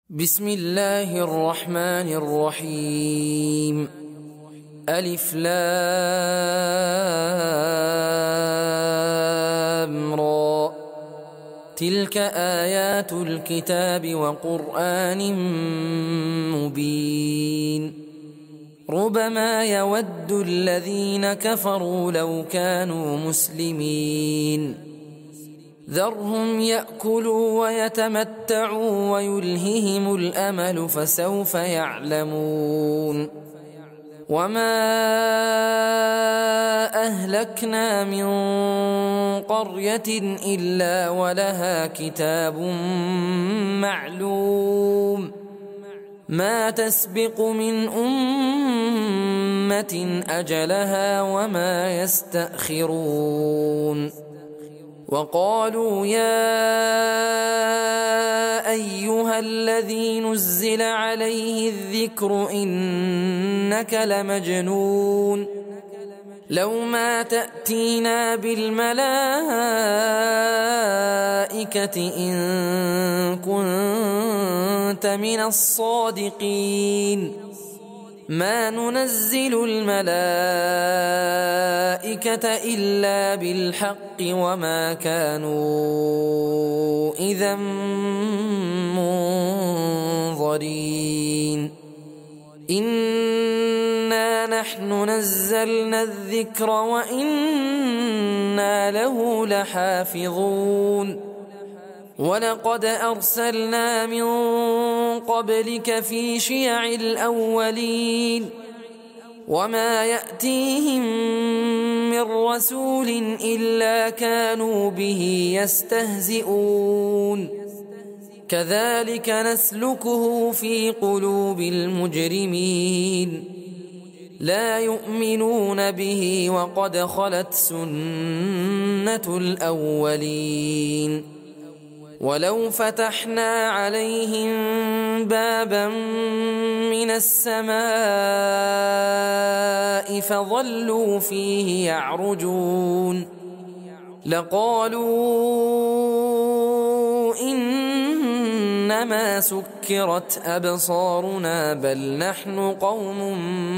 بسم الله الرحمن الرحيم. ألف لام را. تلك آيات الكتاب وقرآن مبين. ربما يود الذين كفروا لو كانوا مسلمين. ذرهم يأكلوا ويتمتعوا ويلههم الأمل فسوف يعلمون. وما أهلكنا من قرية إلا ولها كتاب معلوم ما تسبق من أمة أجلها وما يستأخرون. وقالوا يا أيها الذي نزل عليه الذكر إنك لمجنون لو ما تأتينا بالملائكة إن كنت من الصادقين. ما ننزل الملائكة إلا بالحق وما كانوا إذا منظرين. إنا نحن نزلنا الذكر وإنا له لحافظون. ولقد أرسلنا من قبلك في شيع الأولين وما يأتيهم من رسول إلا كانوا به يستهزئون. كذلك نسلكه في قلوب المجرمين. لا يؤمنون به وقد خلت سنة الأولين. ولو فتحنا عليهم بابا من السماء فظلوا فيه يعرجون لقالوا إنما سكرت أبصارنا بل نحن قوم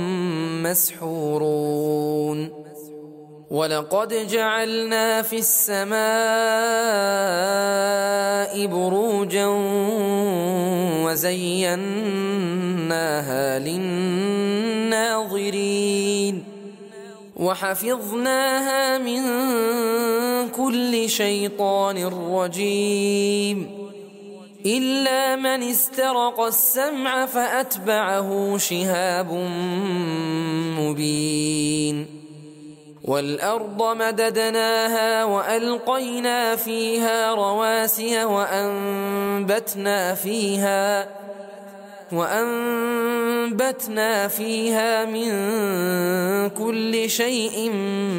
مسحورون. ولقد جعلنا في السماء بروجا وزيناها للناظرين وحفظناها من كل شيطان رجيم إلا من استرق السمع فأتبعه شهاب مبين. والأرض مددناها وألقينا فيها رواسي وأنبتنا فيها من كل شيء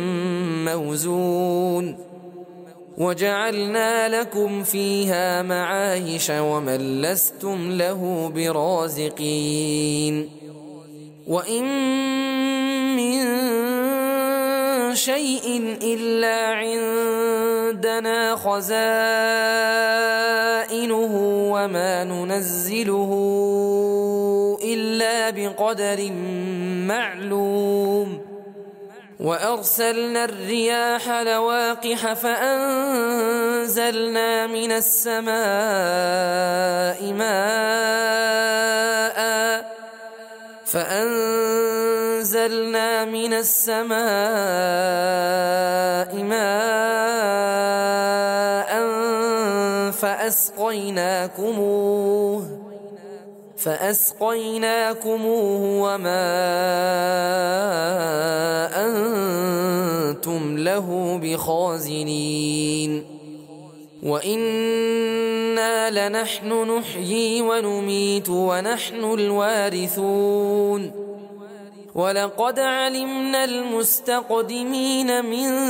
موزون. وجعلنا لكم فيها معايش ومن لستم له برازقين. وإن من شيء إلا عندنا خزائنه وما ننزله إلا بقدر معلوم. وأرسلنا الرياح لواقح فأنزلنا من السماء ماء فأسقيناكموه وما أنتم له بخازنين. وإنا لنحن نحيي ونميت ونحن الوارثون. ولقد علمنا المستقدمين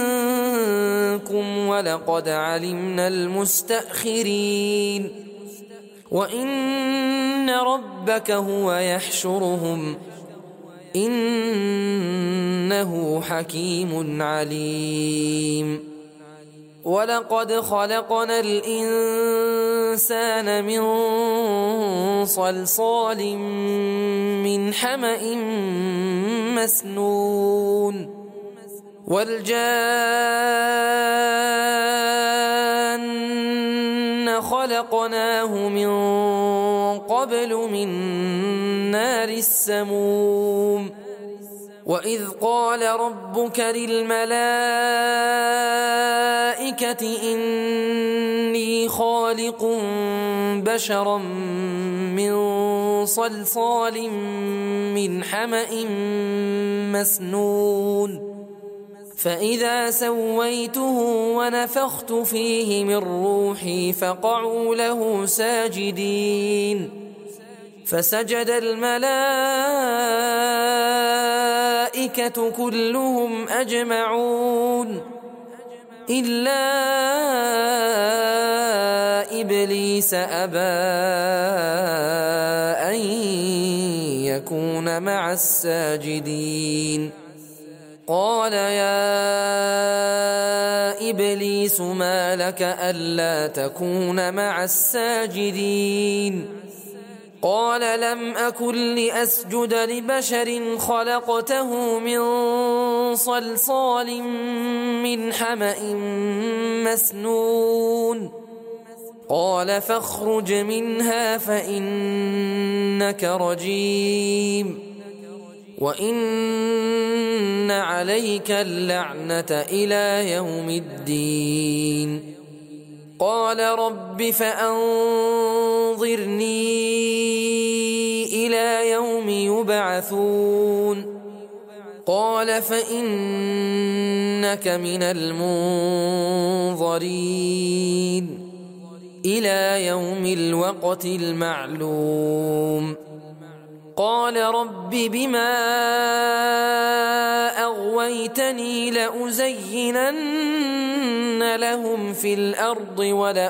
منكم ولقد علمنا المستأخرين. وإن ربك هو يحشرهم إنه حكيم عليم. ولقد خلقنا الإنسان من صلصال من حمأ مسنون والجان خلقناه من قبل من نار السموم وإذ قال ربك للملائكة إني خالق بشرا من صلصال من حمأ مسنون فإذا سويته ونفخت فيه من روحي فقعوا له ساجدين فسجد الملائكة كلهم أجمعون إلا إبليس أبى أن يكون مع الساجدين قال يا إبليس ما لك ألا تكون مع الساجدين قال لم أكن لأسجد لبشر خلقته من صلصال من حمأ مسنون قال فاخرج منها فإنك رجيم وإن عليك اللعنة إلى يوم الدين قال رب فأنظرني إلى يوم يبعثون قال فإنك من المنظرين إلى يوم الوقت المعلوم قال رب بما أغويتني لأزينن لهم في الأرض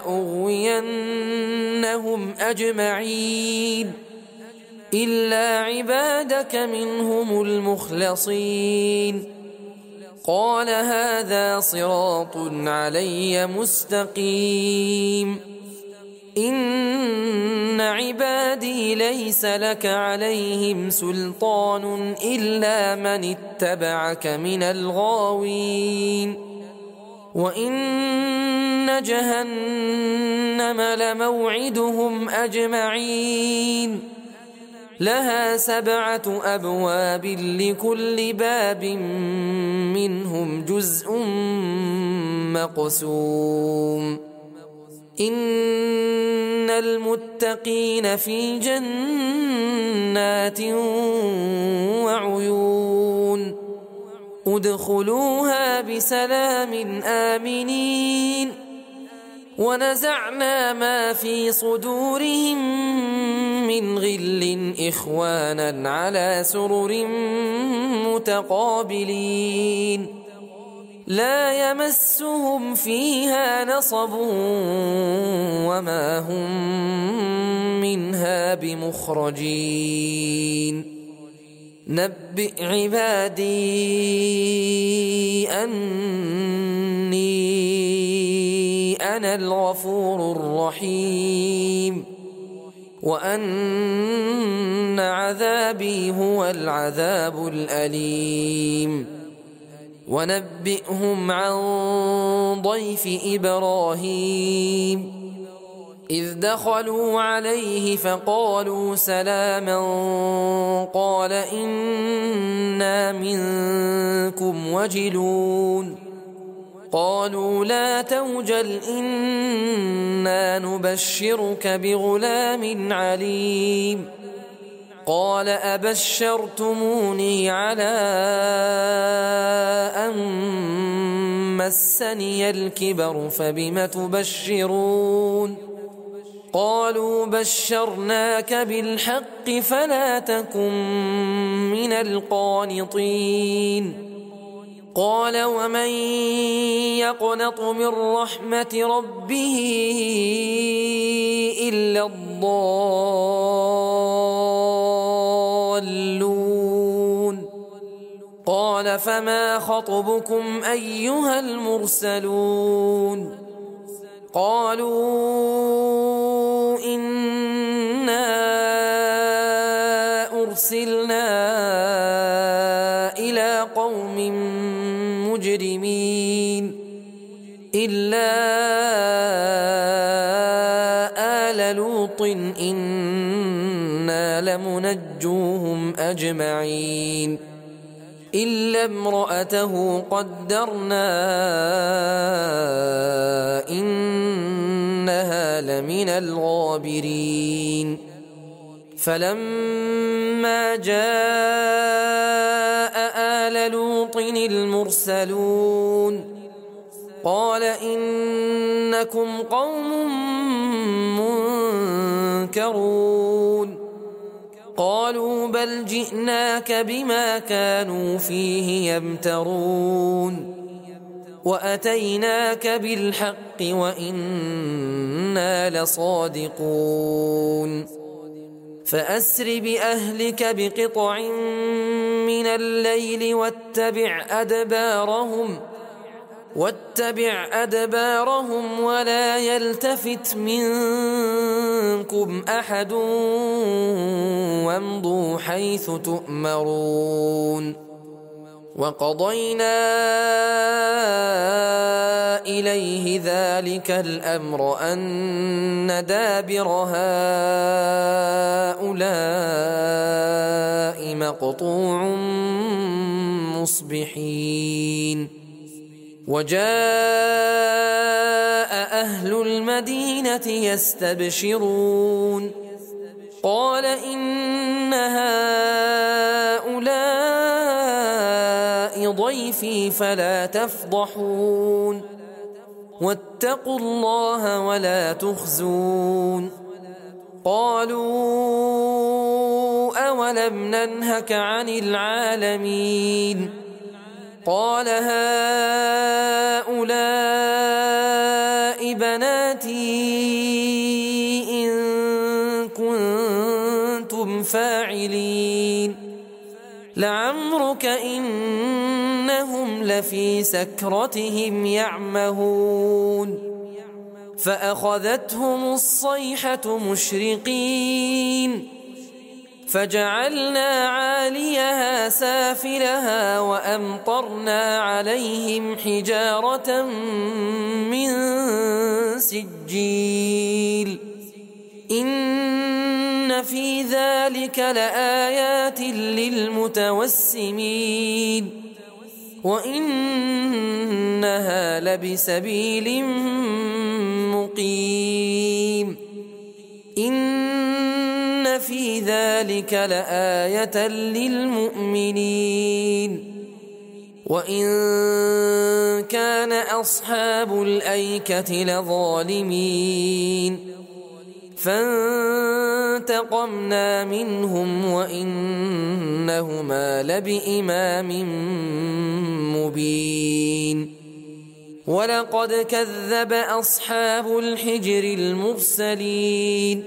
ولأغوينهم أجمعين إلا عبادك منهم المخلصين قال هذا صراط علي مستقيم إن عبادي ليس لك عليهم سلطان إلا من اتبعك من الغاوين وإن جهنم لموعدهم أجمعين لها 7 أبواب لكل باب منهم جزء مقسوم إن المتقين في جنات وعيون ادخلوها بسلام آمنين ونزعنا ما في صدورهم من غل إخوانا على سرر متقابلين لا يمسهم فيها نصب وما هم منها بمخرجين نبئ عبادي أني أنا الغفور الرحيم وأن عذابي هو العذاب الأليم ونبئهم عن ضيف إبراهيم إذ دخلوا عليه فقالوا سلاما قال إنا منكم وجلون قالوا لا توجل إنا نبشرك بغلام عليم قال أبشرتموني على أن مسني الكبر فبم تبشرون قالوا بشرناك بالحق فلا تكن من القانطين قال ومن يقنط من رحمة ربه إلا الضالون قال فما خطبكم أيها المرسلون قالوا إنا أرسلنا إلى قوم مجرمين إلا آل لوط إنا لمنجوهم أجمعين إلا امرأته قدرنا إنها لمن الغابرين فلما جاء آل لوط المرسلون قال إنكم قوم منكرون قالوا بل جئناك بما كانوا فيه يمترون وأتيناك بالحق وإنا لصادقون فأسر بأهلك بقطع من الليل واتبع أدبارهم ولا يلتفت منكم أحد وامضوا حيث تؤمرون وقضينا إليه ذلك الأمر أن دابر هؤلاء مقطوع مصبحين وجاء أهل المدينة يستبشرون قال إن هؤلاء ضيفي فلا تفضحون واتقوا الله ولا تخزون قالوا أولم ننهك عن العالمين قال هؤلاء بناتي إن كنتم فاعلين لعمرك إنهم لفي سكرتهم يعمهون فأخذتهم الصيحة مشرقين فجعلنا عاليها سافلها وأمطرنا عليهم حجارة من سجيل إن في ذلك لآيات للمتوسمين وإنها لبسبيل مقيم إن في ذلك لآية للمؤمنين وإن كان أصحاب الأيكة لظالمين فانتقمنا منهم وإنهما لبإمام مبين ولقد كذب أصحاب الحجر المرسلين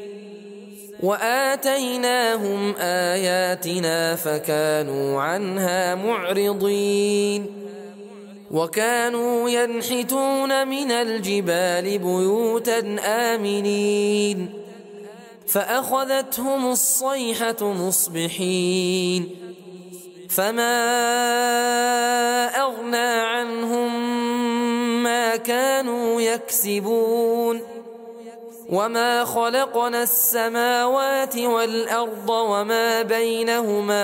وآتيناهم آياتنا فكانوا عنها معرضين وكانوا ينحتون من الجبال بيوتا آمنين فأخذتهم الصيحة مصبحين فما أغنى عنهم ما كانوا يكسبون وما خلقنا السماوات والأرض وما بينهما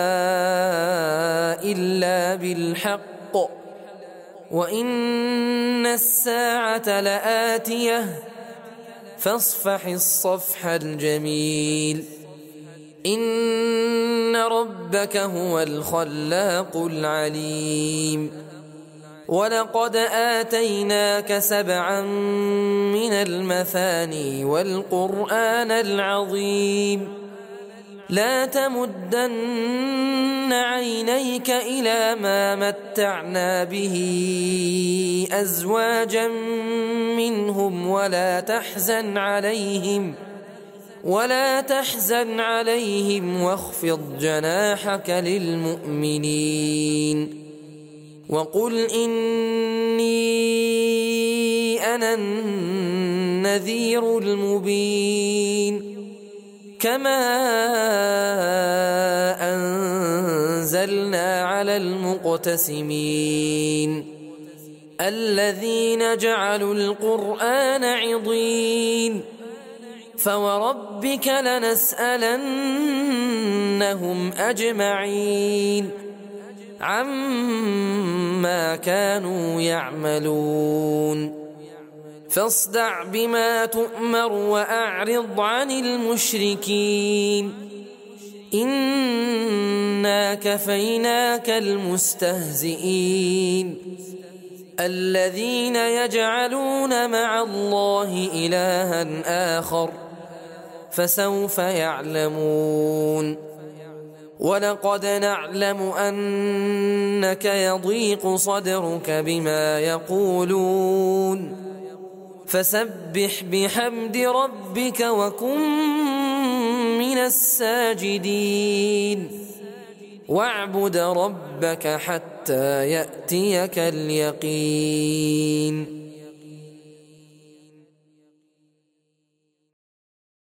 إلا بالحق وإن الساعة لآتية فاصفح الصفح الجميل إن ربك هو الخلاق العليم ولقد آتيناك 7 من المثاني والقرآن العظيم لا تمدن عينيك إلى ما متعنا به أزواجا منهم ولا تحزن عليهم واخفض جناحك للمؤمنين وقل إني أنا النذير المبين كما أنزلنا على المقتسمين الذين جعلوا القرآن عضين فوربك لنسألنهم أجمعين عما كانوا يعملون فاصدع بما تؤمر وأعرض عن المشركين إنا كفيناك المستهزئين الذين يجعلون مع الله إلها آخر فسوف يعلمون ولقد نعلم أنك يضيق صدرك بما يقولون فسبح بحمد ربك وكن من الساجدين واعبد ربك حتى يأتيك اليقين